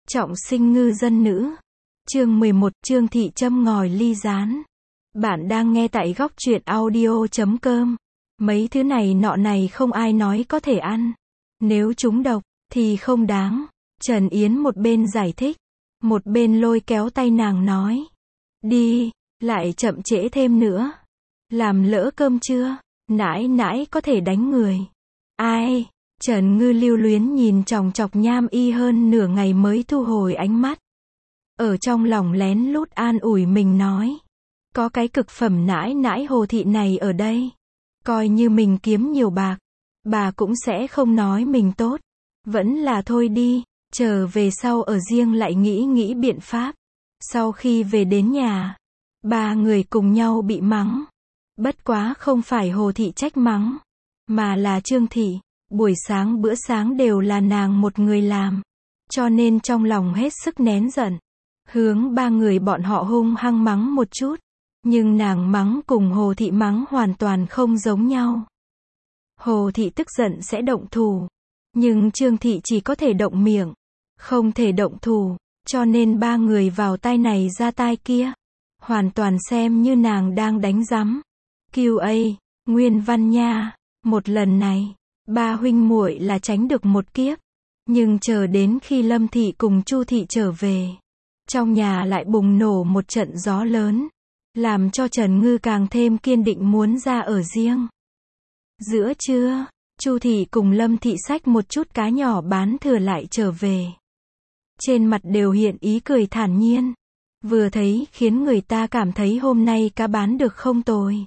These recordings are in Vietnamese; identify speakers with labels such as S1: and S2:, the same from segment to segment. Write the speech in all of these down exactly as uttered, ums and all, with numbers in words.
S1: Trọng sinh ngư dân nữ. Chương mười một, Trương Thị châm ngòi ly gián. Bạn đang nghe tại góc truyện audio chấm com. Mấy thứ này nọ này không ai nói có thể ăn. Nếu chúng độc, thì không đáng. Trần Yến một bên giải thích, một bên lôi kéo tay nàng nói. Đi, lại chậm trễ thêm nữa. Làm lỡ cơm chưa? Nãi nãi có thể đánh người. Ai? Trần Ngư lưu luyến nhìn chòng chọc Nham Y hơn nửa ngày mới thu hồi ánh mắt. Ở trong lòng lén lút an ủi mình nói. Có cái cực phẩm nãi nãi Hồ Thị này ở đây. Coi như mình kiếm nhiều bạc, bà cũng sẽ không nói mình tốt. Vẫn là thôi đi, trở về sau ở riêng lại nghĩ nghĩ biện pháp. Sau khi về đến nhà, ba người cùng nhau bị mắng. Bất quá không phải Hồ Thị trách mắng, mà là Trương Thị. Buổi sáng bữa sáng đều là nàng một người làm, cho nên trong lòng hết sức nén giận. Hướng ba người bọn họ hung hăng mắng một chút, nhưng nàng mắng cùng Hồ Thị mắng hoàn toàn không giống nhau. Hồ Thị tức giận sẽ động thủ, nhưng Trương Thị chỉ có thể động miệng, không thể động thủ, cho nên ba người vào tai này ra tai kia, hoàn toàn xem như nàng đang đánh rắm. quy a, Nguyên Văn nha, một lần này, ba huynh muội là tránh được một kiếp, nhưng chờ đến khi Lâm Thị cùng Chu Thị trở về, trong nhà lại bùng nổ một trận gió lớn, làm cho Trần Ngư càng thêm kiên định muốn ra ở riêng. Giữa trưa, Chu Thị cùng Lâm Thị xách một chút cá nhỏ bán thừa lại trở về. Trên mặt đều hiện ý cười thản nhiên, vừa thấy khiến người ta cảm thấy hôm nay cá bán được không tồi.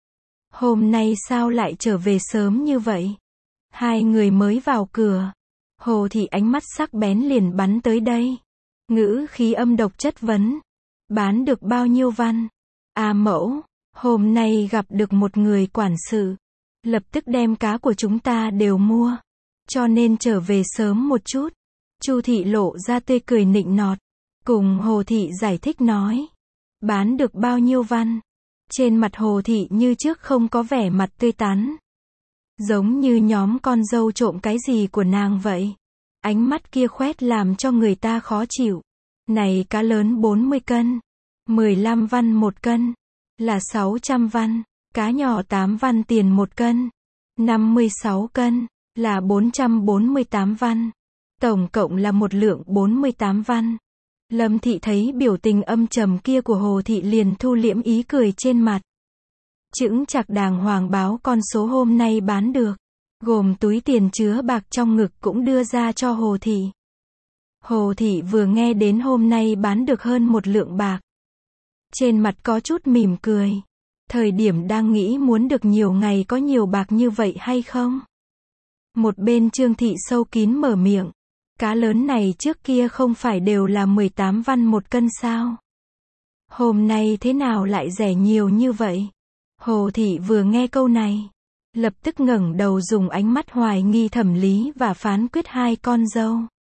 S1: Hôm nay sao lại trở về sớm như vậy? Hai người mới vào cửa, Hồ Thị ánh mắt sắc bén liền bắn tới đây. Ngữ khí âm độc chất vấn. Bán được bao nhiêu văn? À mẫu, hôm nay gặp được một người quản sự, lập tức đem cá của chúng ta đều mua, cho nên trở về sớm một chút. Chu Thị lộ ra tươi cười nịnh nọt, cùng Hồ Thị giải thích nói. Bán được bao nhiêu văn? Trên mặt Hồ Thị như trước không có vẻ mặt tươi tắn, giống như nhóm con dâu trộm cái gì của nàng vậy. Ánh mắt kia khoét làm cho người ta khó chịu. Này cá lớn bốn mươi cân, mười lăm văn một cân, là sáu trăm văn. Cá nhỏ tám văn tiền một cân, năm mươi sáu cân, là bốn trăm bốn mươi tám văn. Tổng cộng là một lượng bốn mươi tám văn. Lâm Thị thấy biểu tình âm trầm kia của Hồ Thị liền thu liễm ý cười trên mặt. Chững chạc đàng hoàng báo con số hôm nay bán được, gồm túi tiền chứa bạc trong ngực cũng đưa ra cho Hồ Thị. Hồ Thị vừa nghe đến hôm nay bán được hơn một lượng bạc, trên mặt có chút mỉm cười. Thời điểm đang nghĩ muốn được nhiều ngày có nhiều bạc như vậy hay không? Một bên Trương Thị sâu kín mở miệng. Cá lớn này trước kia không phải đều là mười tám văn một cân sao? Hôm nay thế nào lại rẻ nhiều như vậy? Hồ Thị vừa nghe câu này, lập tức ngẩng đầu dùng ánh mắt hoài nghi thẩm lý và phán quyết hai con dâu.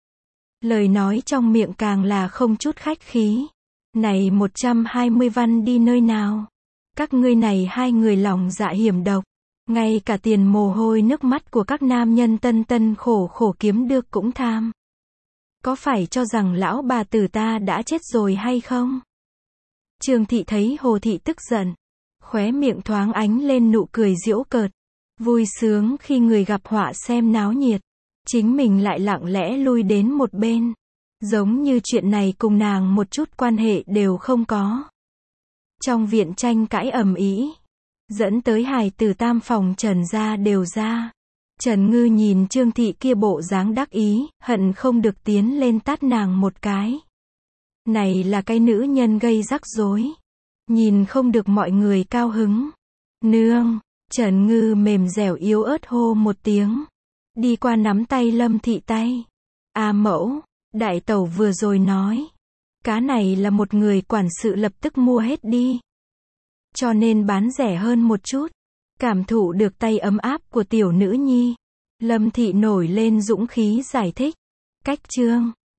S1: Lời nói trong miệng càng là không chút khách khí. Này một trăm hai mươi văn đi nơi nào? Các ngươi này hai người lòng dạ hiểm độc, ngay cả tiền mồ hôi nước mắt của các nam nhân tân tân khổ khổ kiếm được cũng tham. Có phải cho rằng lão bà tử ta đã chết rồi hay không? Trương Thị thấy Hồ Thị tức giận, khóe miệng thoáng ánh lên nụ cười giễu cợt, vui sướng khi người gặp họa xem náo nhiệt, chính mình lại lặng lẽ lui đến một bên, giống như chuyện này cùng nàng một chút quan hệ đều không có. Trong viện tranh cãi ầm ĩ, dẫn tới hài tử tam phòng Trần gia đều ra. Trần Ngư nhìn Trương Thị kia bộ dáng đắc ý, hận không được tiến lên tát nàng một cái. Này là cái nữ nhân gây rắc rối, nhìn không được mọi người cao hứng. Nương, Trần Ngư mềm dẻo yếu ớt hô một tiếng, đi qua nắm tay Lâm Thị tay. À mẫu, đại tẩu vừa rồi nói, cá này là một người quản sự lập tức mua hết đi, cho nên bán rẻ hơn một chút. Cảm thụ được tay ấm áp của tiểu nữ nhi, Lâm Thị nổi lên dũng khí giải thích. Cách chương